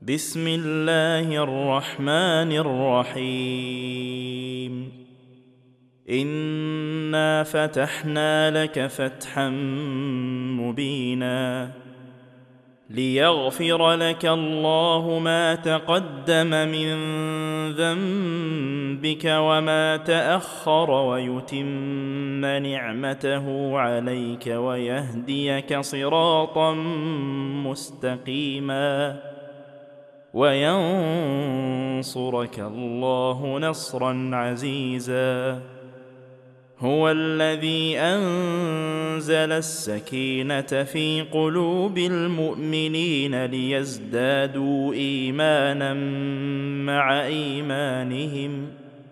بسم الله الرحمن الرحيم إنا فتحنا لك فتحا مبينا ليغفر لك الله ما تقدم من ذنبك وما تأخر ويتم نعمته عليك ويهديك صراطا مستقيما وينصرك الله نصرا عزيزا. هو الذي أنزل السكينة في قلوب المؤمنين ليزدادوا إيمانا مع إيمانهم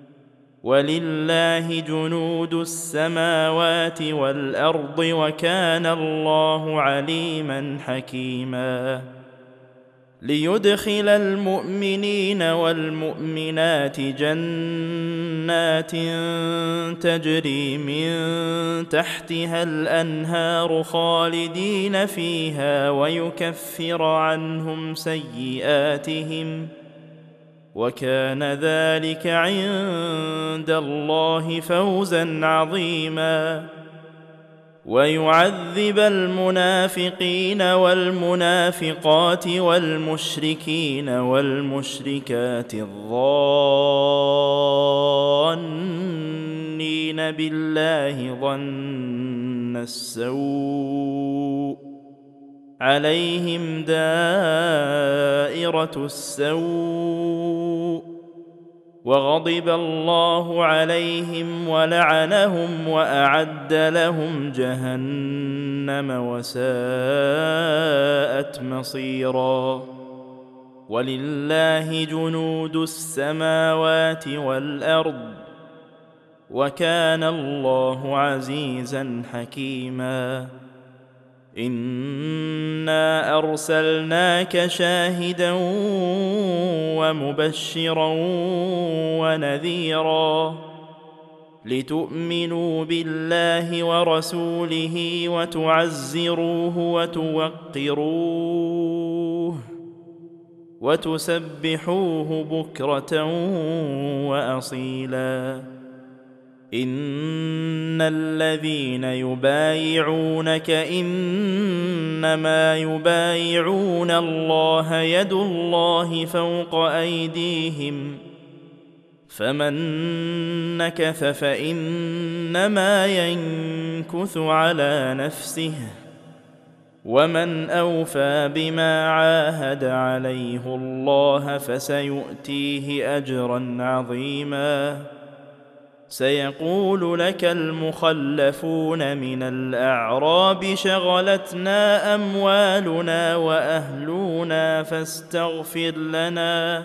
ولله جنود السماوات والأرض وكان الله عليما حكيما. ليدخل المؤمنين والمؤمنات جنات تجري من تحتها الأنهار خالدين فيها ويكفر عنهم سيئاتهم وكان ذلك عند الله فوزا عظيما. ويعذب المنافقين والمنافقات والمشركين والمشركات الظانين بالله ظن السوء عليهم دائرة السوء وغضب الله عليهم ولعنهم وأعد لهم جهنم وساءت مصيرا. ولله جنود السماوات والأرض وكان الله عزيزا حكيما. إنا أرسلناك شاهدا ومبشرا ونذيرا لتؤمنوا بالله ورسوله وتعزروه وتوقروه وتسبحوه بكرة وأصيلا. إن الذين يبايعونك إنما يبايعون الله يد الله فوق أيديهم فمن نكث فإنما ينكث على نفسه ومن أوفى بما عاهد عليه الله فسيؤتيه أجرا عظيما. سيقول لك المخلفون من الأعراب شغلتنا أموالنا وأهلنا فاستغفر لنا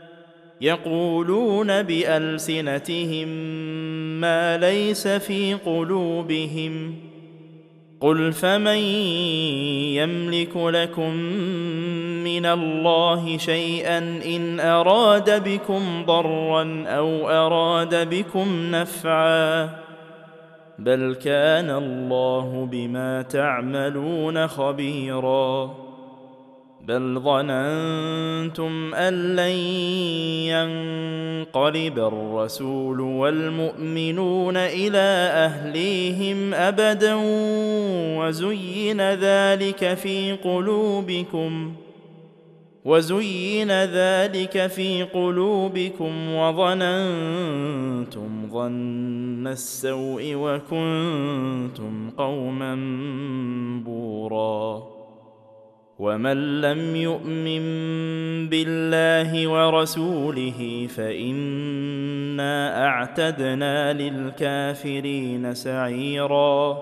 يقولون بألسنتهم ما ليس في قلوبهم قل فمن يملك لكم من الله شيئا إن أراد بكم ضرا أو أراد بكم نفعا بل كان الله بما تعملون خبيرا. بل ظننتم أن لن ينقلب الرسول والمؤمنون إلى أهليهم أبدا وزين ذلك في قلوبكم وظننتم ظن السوء وكنتم قوما بورا. ومن لم يؤمن بالله ورسوله فإنا أعتدنا للكافرين سعيرا.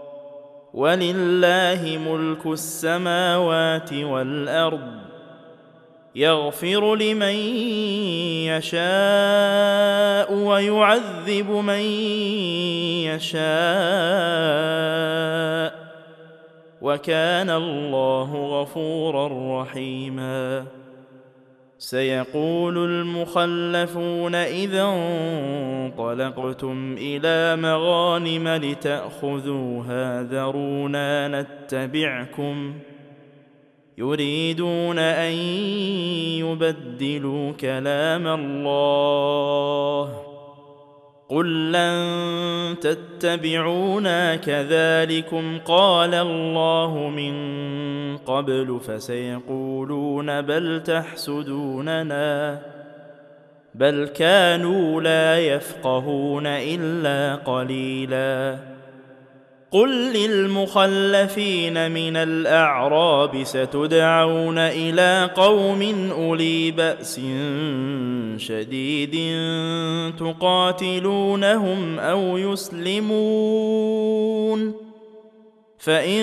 ولله ملك السماوات والأرض يغفر لمن يشاء ويعذب من يشاء وكان الله غفورا رحيما. سيقول المخلفون إذا انطلقتم إلى مغانم لتأخذوها ذرونا نتبعكم يريدون أن ليبدلوا كلام الله قل لن تتبعونا كذلكم قال الله من قبل فسيقولون بل تحسدوننا بل كانوا لا يفقهون إلا قليلا قل للمخلفين من الأعراب ستدعون إلى قوم أولي بأس شديد تقاتلونهم أو يسلمون فإن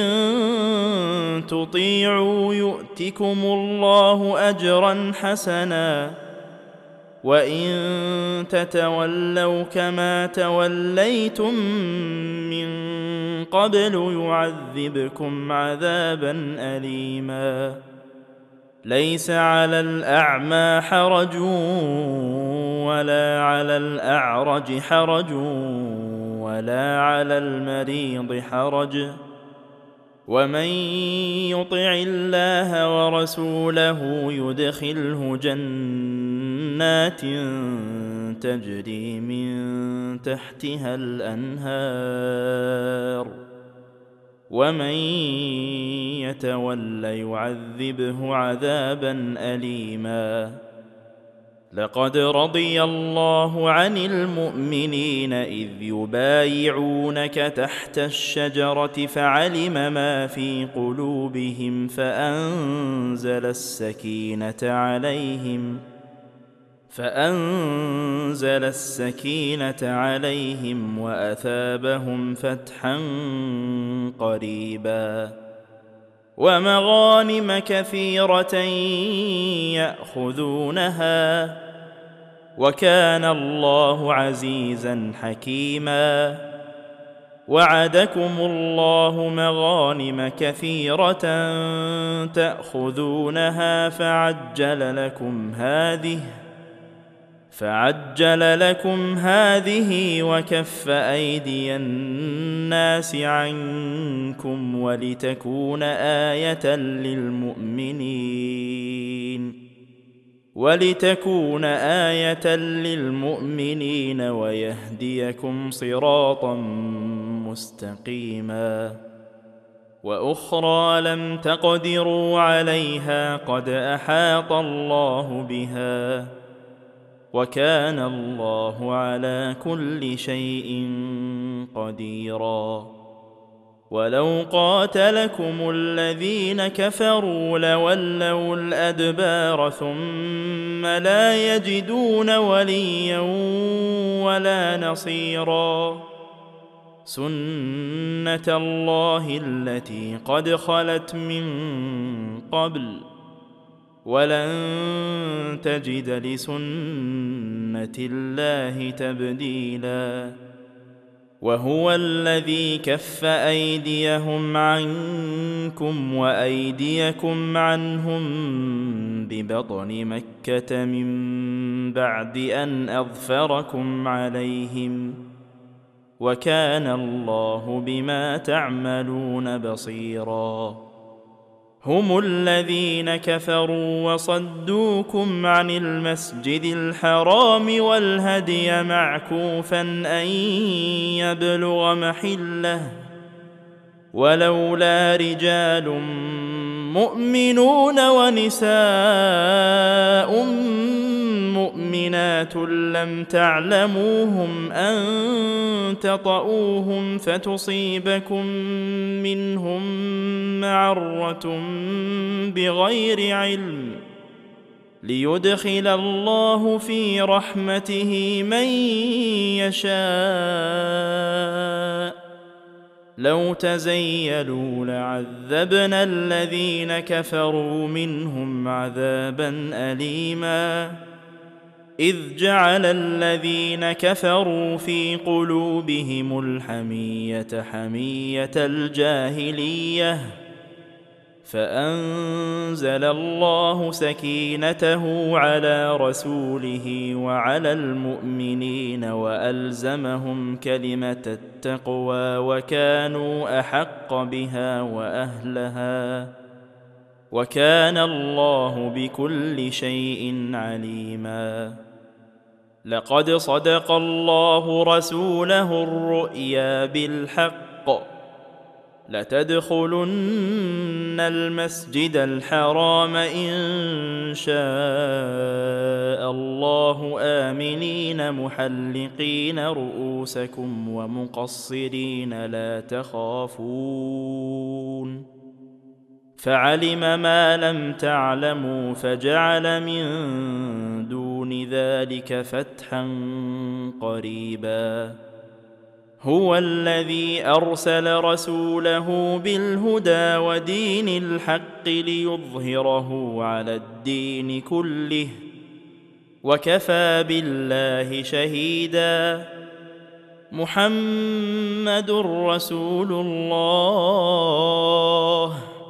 تطيعوا يؤتكم الله أجرا حسنا وإن تتولوا كما توليتم من قبل يعذبكم عذابا أليما ليس على الأعمى حرج ولا على الأعرج حرج ولا على المريض حرج ومن يطع الله ورسوله يدخله جنات تجري من تحتها الأنهار ومن يتول يعذبه عذابا أليما لقد رضي الله عن المؤمنين إذ يبايعونك تحت الشجرة فعلم ما في قلوبهم فأنزل السكينة عليهم وأثابهم فتحا قريبا ومغانم كثيرة يأخذونها وكان الله عزيزا حكيما وعدكم الله مغانم كثيرة تأخذونها فعجل لكم هذه وكف أيدي الناس عنكم ولتكون آية للمؤمنين ويهديكم صراطا مستقيما وأخرى لم تقدروا عليها قد أحاط الله بها وكان الله على كل شيء قديرا ولو قاتلكم الذين كفروا لولوا الأدبار ثم لا يجدون وليا ولا نصيرا سنة الله التي قد خلت من قبل ولن تجد لسنة الله تبديلا وهو الذي كف أيديهم عنكم وأيديكم عنهم ببطن مكة من بعد أن أظفركم عليهم وكان الله بما تعملون بصيرا هم الذين كفروا وصدوكم عن المسجد الحرام والهدي معكوفا أن يبلغ محله ولولا رجال مؤمنون ونساء مؤمنات لم تعلموهم أن تطؤوهم فتصيبكم منهم معرة بغير علم ليدخل الله في رحمته من يشاء لو تزيلوا لعذبنا الذين كفروا منهم عذابا أليما إذ جعل الذين كفروا في قلوبهم الحمية حمية الجاهلية فأنزل الله سكينته على رسوله وعلى المؤمنين وألزمهم كلمة التقوى وكانوا أحق بها وأهلها وكان الله بكل شيء عليما. لقد صدق الله رسوله الرؤيا بالحق لتدخلن المسجد الحرام إن شاء الله آمنين محلقين رؤوسكم ومقصرين لا تخافون فعلم ما لم تعلموا فجعل من دون ذلك فتحا قريبا. هو الذي أرسل رسوله بالهدى ودين الحق ليظهره على الدين كله وكفى بالله شهيدا. محمد رسول الله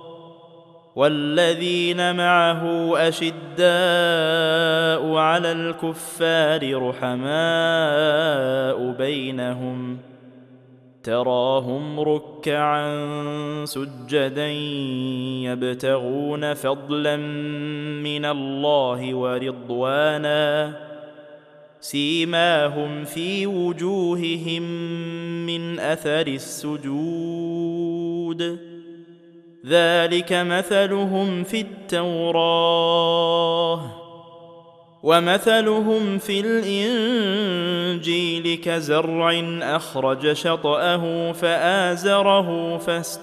والذين معه أشداء على الكفار رحماء بينهم تراهم ركعا سجدا يبتغون فضلا من الله ورضوانا سيماهم في وجوههم من أثر السجود ذلك مثلهم في التوراة ومثلهم في الإنجيل كزرع أخرج شطأه فآزره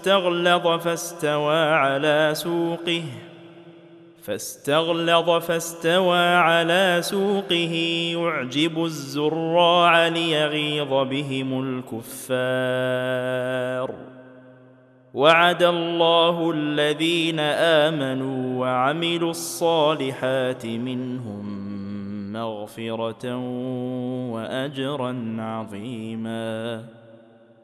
فاستغلظ على سوقه يعجب الزراع ليغيظ بهم الكفار. وعد الله الذين آمنوا وعملوا الصالحات منهم مغفرة وأجرا عظيما.